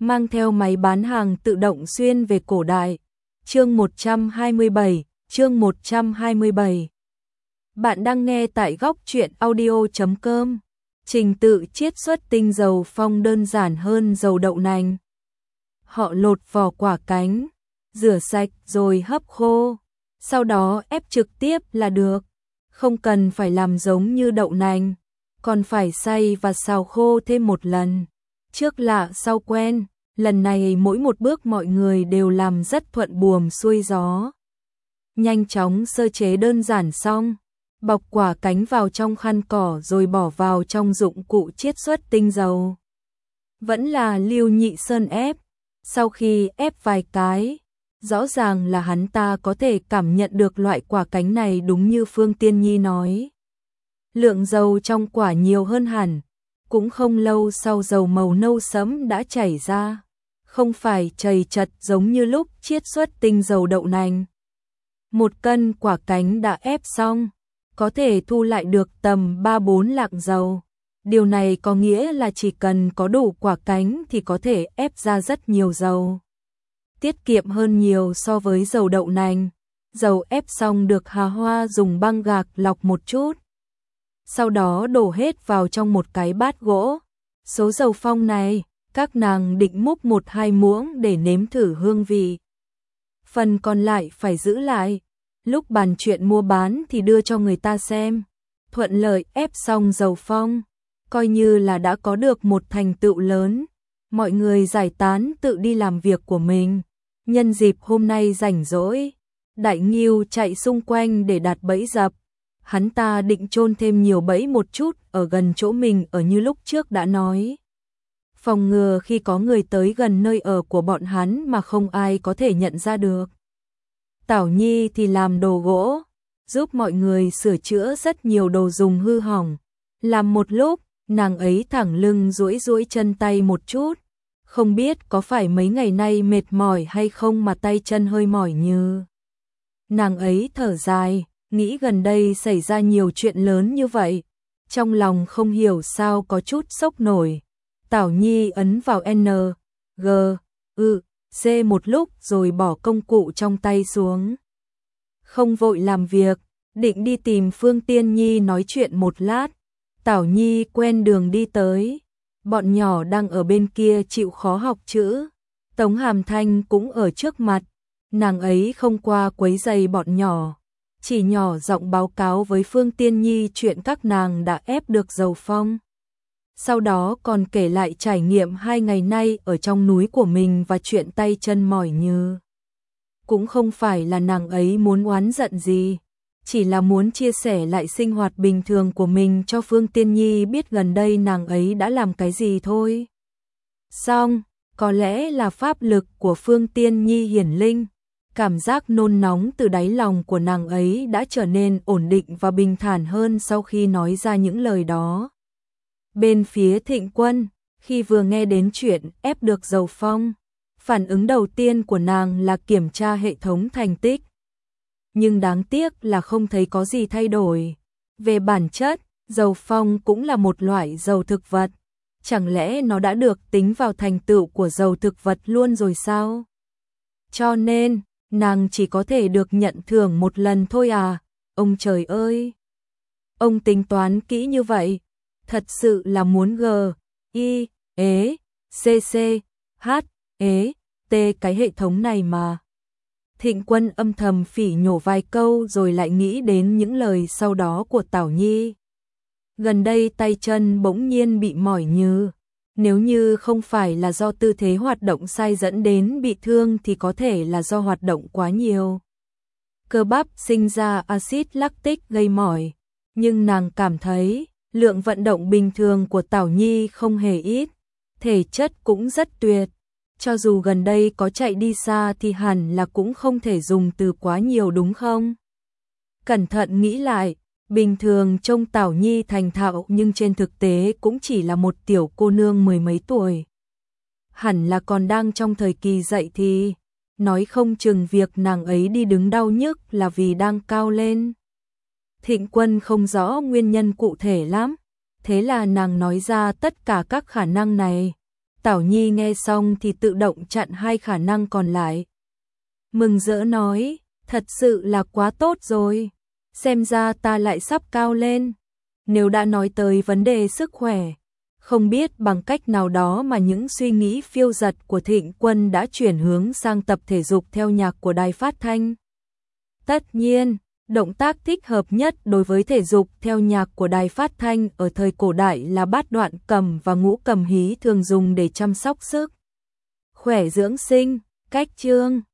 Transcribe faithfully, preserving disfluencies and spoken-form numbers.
mang theo máy bán hàng tự động xuyên về cổ đại. Chương một trăm hai mươi bảy, chương một trăm hai mươi bảy. Bạn đang nghe tại góc truyện audio chấm com. Trình tự chiết xuất tinh dầu phong đơn giản hơn dầu đậu nành. Họ lột vỏ quả cánh, rửa sạch rồi hấp khô, sau đó ép trực tiếp là được, không cần phải làm giống như đậu nành, còn phải xay và xào khô thêm một lần. Trước lạ sau quen, lần này mỗi một bước mọi người đều làm rất thuận buồm xuôi gió. Nhanh chóng sơ chế đơn giản xong, bọc quả cánh vào trong khăn cỏ rồi bỏ vào trong dụng cụ chiết xuất tinh dầu. Vẫn là Lưu Nhị Sơn ép, sau khi ép vài cái, rõ ràng là hắn ta có thể cảm nhận được loại quả cánh này đúng như Phương Tiên Nhi nói. Lượng dầu trong quả nhiều hơn hẳn, cũng không lâu sau dầu màu nâu sẫm đã chảy ra, không phải chầy chật giống như lúc chiết xuất tinh dầu đậu nành. Một cân quả cánh đã ép xong, có thể thu lại được tầm ba bốn lạng dầu. Điều này có nghĩa là chỉ cần có đủ quả cánh thì có thể ép ra rất nhiều dầu. Tiết kiệm hơn nhiều so với dầu đậu nành. Dầu ép xong được Hà Hoa dùng băng gạc lọc một chút. Sau đó đổ hết vào trong một cái bát gỗ. Số dầu phong này, các nàng định múc một hai muỗng để nếm thử hương vị. Phần còn lại phải giữ lại. Lúc bàn chuyện mua bán thì đưa cho người ta xem. Thuận lợi ép xong dầu phong, coi như là đã có được một thành tựu lớn. Mọi người giải tán tự đi làm việc của mình. Nhân dịp hôm nay rảnh rỗi, Đại Ngưu chạy xung quanh để đặt bẫy dập. Hắn ta định chôn thêm nhiều bẫy một chút ở gần chỗ mình ở như lúc trước đã nói. Phòng ngừa khi có người tới gần nơi ở của bọn hắn mà không ai có thể nhận ra được. Tảo Nhi thì làm đồ gỗ, giúp mọi người sửa chữa rất nhiều đồ dùng hư hỏng. Làm một lúc, nàng ấy thẳng lưng duỗi duỗi chân tay một chút. Không biết có phải mấy ngày nay mệt mỏi hay không mà tay chân hơi mỏi như. Nàng ấy thở dài, nghĩ gần đây xảy ra nhiều chuyện lớn như vậy. Trong lòng không hiểu sao có chút sốc nổi. Tảo Nhi ấn vào N, G, U, C một lúc rồi bỏ công cụ trong tay xuống. Không vội làm việc, định đi tìm Phương Tiên Nhi nói chuyện một lát. Tảo Nhi quen đường đi tới. Bọn nhỏ đang ở bên kia chịu khó học chữ. Tống Hàm Thanh cũng ở trước mặt. Nàng ấy không qua quấy rầy bọn nhỏ, chỉ nhỏ giọng báo cáo với Phương Tiên Nhi chuyện các nàng đã ép được dầu phong. Sau đó còn kể lại trải nghiệm hai ngày nay ở trong núi của mình và chuyện tay chân mỏi như. Cũng không phải là nàng ấy muốn oán giận gì, chỉ là muốn chia sẻ lại sinh hoạt bình thường của mình cho Phương Tiên Nhi biết gần đây nàng ấy đã làm cái gì thôi. Xong, có lẽ là pháp lực của Phương Tiên Nhi hiển linh, cảm giác nôn nóng từ đáy lòng của nàng ấy đã trở nên ổn định và bình thản hơn sau khi nói ra những lời đó. Bên phía Thịnh Quân, khi vừa nghe đến chuyện ép được dầu phong, phản ứng đầu tiên của nàng là kiểm tra hệ thống thành tích. Nhưng đáng tiếc là không thấy có gì thay đổi. Về bản chất, dầu phong cũng là một loại dầu thực vật. Chẳng lẽ nó đã được tính vào thành tựu của dầu thực vật luôn rồi sao? Cho nên, nàng chỉ có thể được nhận thưởng một lần thôi à? Ông trời ơi! Ông tính toán kỹ như vậy, thật sự là muốn G, I, E, C, C, H, E, T cái hệ thống này mà. Thịnh Quân âm thầm phỉ nhổ vài câu rồi lại nghĩ đến những lời sau đó của Tảo Nhi. Gần đây tay chân bỗng nhiên bị mỏi như, nếu như không phải là do tư thế hoạt động sai dẫn đến bị thương thì có thể là do hoạt động quá nhiều. Cơ bắp sinh ra axit lactic gây mỏi, nhưng nàng cảm thấy lượng vận động bình thường của Tảo Nhi không hề ít, thể chất cũng rất tuyệt. Cho dù gần đây có chạy đi xa thì hẳn là cũng không thể dùng từ quá nhiều đúng không? Cẩn thận nghĩ lại, bình thường trông Tảo Nhi thành thạo nhưng trên thực tế cũng chỉ là một tiểu cô nương mười mấy tuổi. Hẳn là còn đang trong thời kỳ dậy thì, nói không chừng việc nàng ấy đi đứng đau nhức là vì đang cao lên. Thịnh Quân không rõ nguyên nhân cụ thể lắm, thế là nàng nói ra tất cả các khả năng này. Tảo Nhi nghe xong thì tự động chặn hai khả năng còn lại. Mừng rỡ nói, thật sự là quá tốt rồi, xem ra ta lại sắp cao lên. Nếu đã nói tới vấn đề sức khỏe, không biết bằng cách nào đó mà những suy nghĩ phiêu dật của Thịnh Quân đã chuyển hướng sang tập thể dục theo nhạc của đài phát thanh. Tất nhiên, động tác thích hợp nhất đối với thể dục theo nhạc của đài phát thanh ở thời cổ đại là bát đoạn cầm và ngũ cầm hí thường dùng để chăm sóc sức khỏe dưỡng sinh. Cách chương